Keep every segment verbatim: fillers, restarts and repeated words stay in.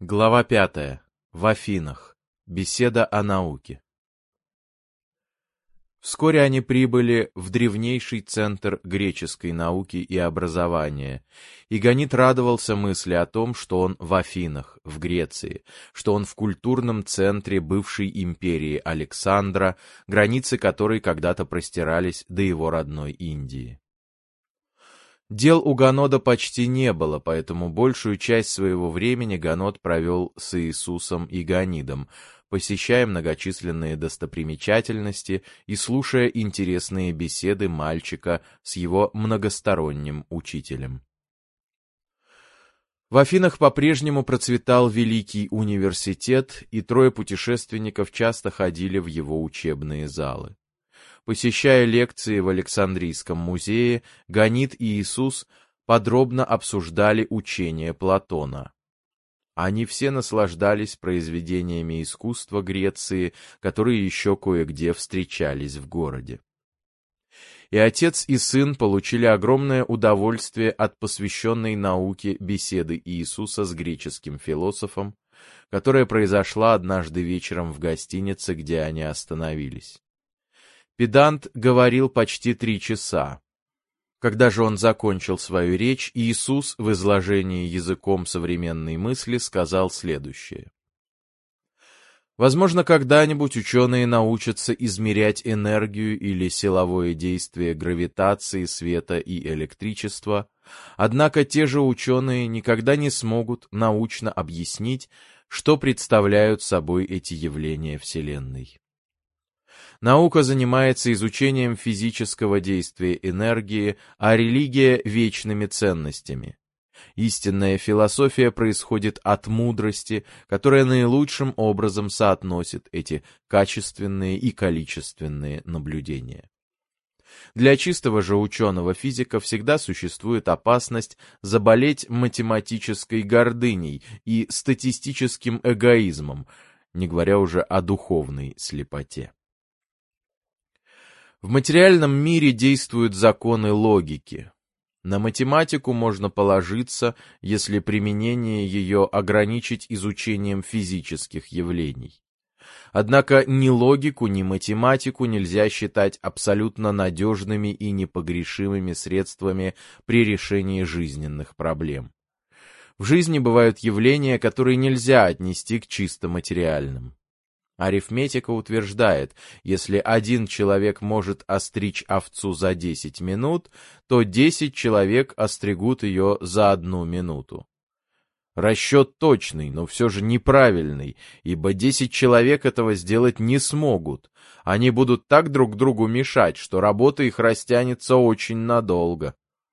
Глава пятая. В Афинах. Беседа о науке. Вскоре они прибыли в древнейший центр греческой науки и образования, и Ганит радовался мысли о том, что он в Афинах, в Греции, что он в культурном центре бывшей империи Александра, границы которой когда-то простирались до его родной Индии. Дел у Ганода почти не было, поэтому большую часть своего времени Ганод провел с Иисусом и Ганидом, посещая многочисленные достопримечательности и слушая интересные беседы мальчика с его многосторонним учителем. В Афинах по-прежнему процветал Великий университет, и трое путешественников часто ходили в его учебные залы. Посещая лекции в Александрийском музее, Ганид и Иисус подробно обсуждали учение Платона. Они все наслаждались произведениями искусства Греции, которые еще кое-где встречались в городе. И отец и сын получили огромное удовольствие от посвященной науке беседы Иисуса с греческим философом, которая произошла однажды вечером в гостинице, где они остановились. Педант говорил почти три часа. Когда же он закончил свою речь, Иисус в изложении языком современной мысли сказал следующее. Возможно, когда-нибудь ученые научатся измерять энергию или силовое действие гравитации, света и электричества, однако те же ученые никогда не смогут научно объяснить, что представляют собой эти явления Вселенной. Наука занимается изучением физического действия энергии, а религия — вечными ценностями. Истинная философия происходит от мудрости, которая наилучшим образом соотносит эти качественные и количественные наблюдения. Для чистого же ученого-физика всегда существует опасность заболеть математической гордыней и статистическим эгоизмом, не говоря уже о духовной слепоте. В материальном мире действуют законы логики. На математику можно положиться, если применение ее ограничить изучением физических явлений. Однако ни логику, ни математику нельзя считать абсолютно надежными и непогрешимыми средствами при решении жизненных проблем. В жизни бывают явления, которые нельзя отнести к чисто материальным. Арифметика утверждает, если один человек может остричь овцу за десять минут, то десять человек остригут ее за одну минуту. Расчет точный, но все же неправильный, ибо десять человек этого сделать не смогут. Они будут так друг другу мешать, что работа их растянется очень надолго.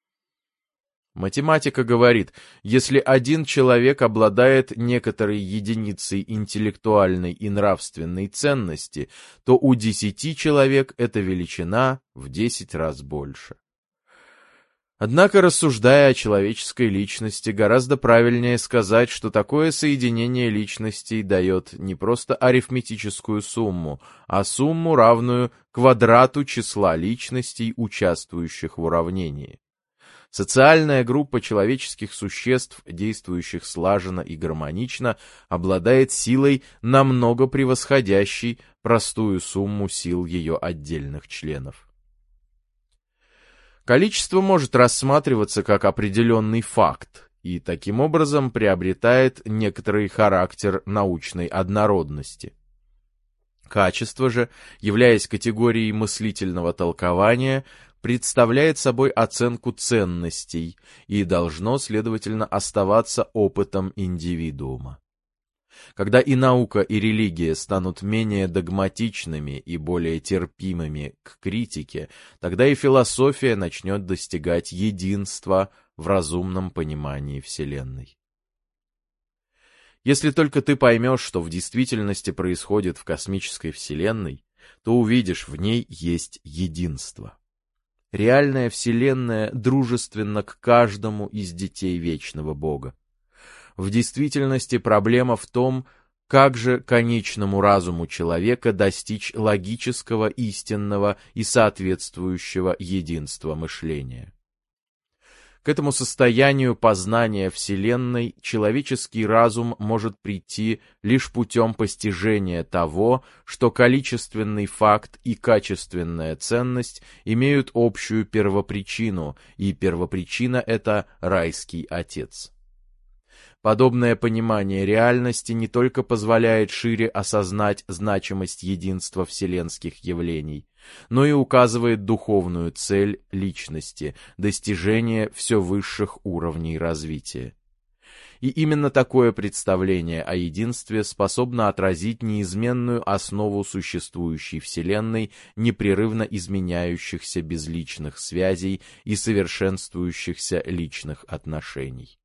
Математика говорит, если один человек обладает некоторой единицей интеллектуальной и нравственной ценности, то у десяти человек эта величина в десять раз больше. Однако, рассуждая о человеческой личности, гораздо правильнее сказать, что такое соединение личностей дает не просто арифметическую сумму, а сумму, равную квадрату числа личностей, участвующих в уравнении. Социальная группа человеческих существ, действующих слаженно и гармонично, обладает силой, намного превосходящей простую сумму сил ее отдельных членов. Количество может рассматриваться как определенный факт и таким образом приобретает некоторый характер научной однородности. Качество же, являясь категорией мыслительного толкования, представляет собой оценку ценностей и должно, следовательно, оставаться опытом индивидуума. Когда и наука, и религия станут менее догматичными и более терпимыми к критике, тогда и философия начнет достигать единства в разумном понимании Вселенной. Если только ты поймешь, что в действительности происходит в космической Вселенной, то увидишь, в ней есть единство. Реальная Вселенная дружественна к каждому из детей Вечного Бога. В действительности проблема в том, как же конечному разуму человека достичь логического, истинного и соответствующего единства мышления. К этому состоянию познания Вселенной человеческий разум может прийти лишь путем постижения того, что количественный факт и качественная ценность имеют общую первопричину, и первопричина — это райский Отец. Подобное понимание реальности не только позволяет шире осознать значимость единства вселенских явлений, но и указывает духовную цель личности — достижение все высших уровней развития. И именно такое представление о единстве способно отразить неизменную основу существующей Вселенной, непрерывно изменяющихся безличных связей и совершенствующихся личных отношений.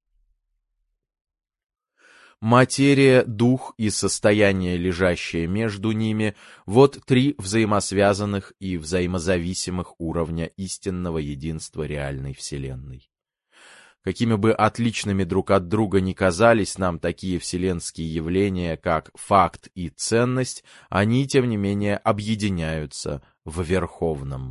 Материя, дух и состояние, лежащее между ними — вот три взаимосвязанных и взаимозависимых уровня истинного единства реальной Вселенной. Какими бы отличными друг от друга ни казались нам такие вселенские явления, как факт и ценность, они, тем не менее, объединяются в верховном.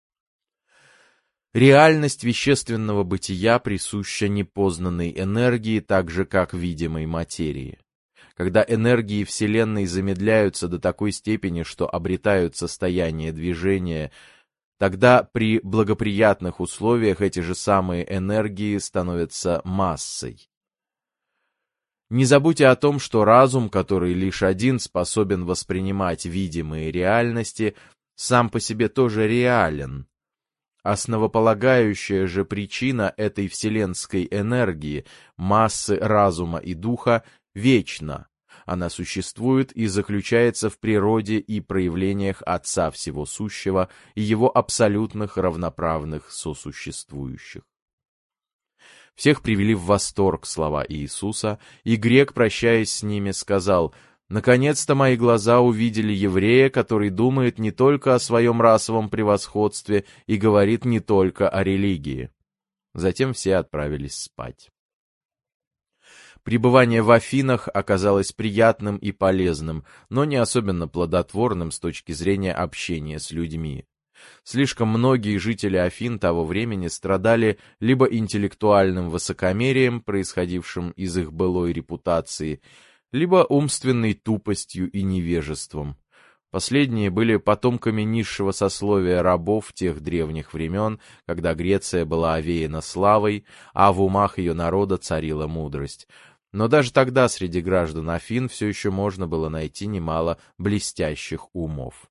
Реальность вещественного бытия присуща непознанной энергии, так же как видимой материи. Когда энергии Вселенной замедляются до такой степени, что обретают состояние движения, тогда при благоприятных условиях эти же самые энергии становятся массой. Не забудьте о том, что разум, который лишь один способен воспринимать видимые реальности, сам по себе тоже реален. Основополагающая же причина этой вселенской энергии, массы разума и духа, вечна. Она существует и заключается в природе и проявлениях Отца Всего Сущего и Его абсолютных равноправных сосуществующих. Всех привели в восторг слова Иисуса, и грек, прощаясь с ними, сказал: «Наконец-то мои глаза увидели еврея, который думает не только о своем расовом превосходстве и говорит не только о религии». Затем все отправились спать. Пребывание в Афинах оказалось приятным и полезным, но не особенно плодотворным с точки зрения общения с людьми. Слишком многие жители Афин того времени страдали либо интеллектуальным высокомерием, происходившим из их былой репутации, либо умственной тупостью и невежеством. Последние были потомками низшего сословия рабов тех древних времен, когда Греция была овеяна славой, а в умах ее народа царила мудрость. Но даже тогда среди граждан Афин все еще можно было найти немало блестящих умов.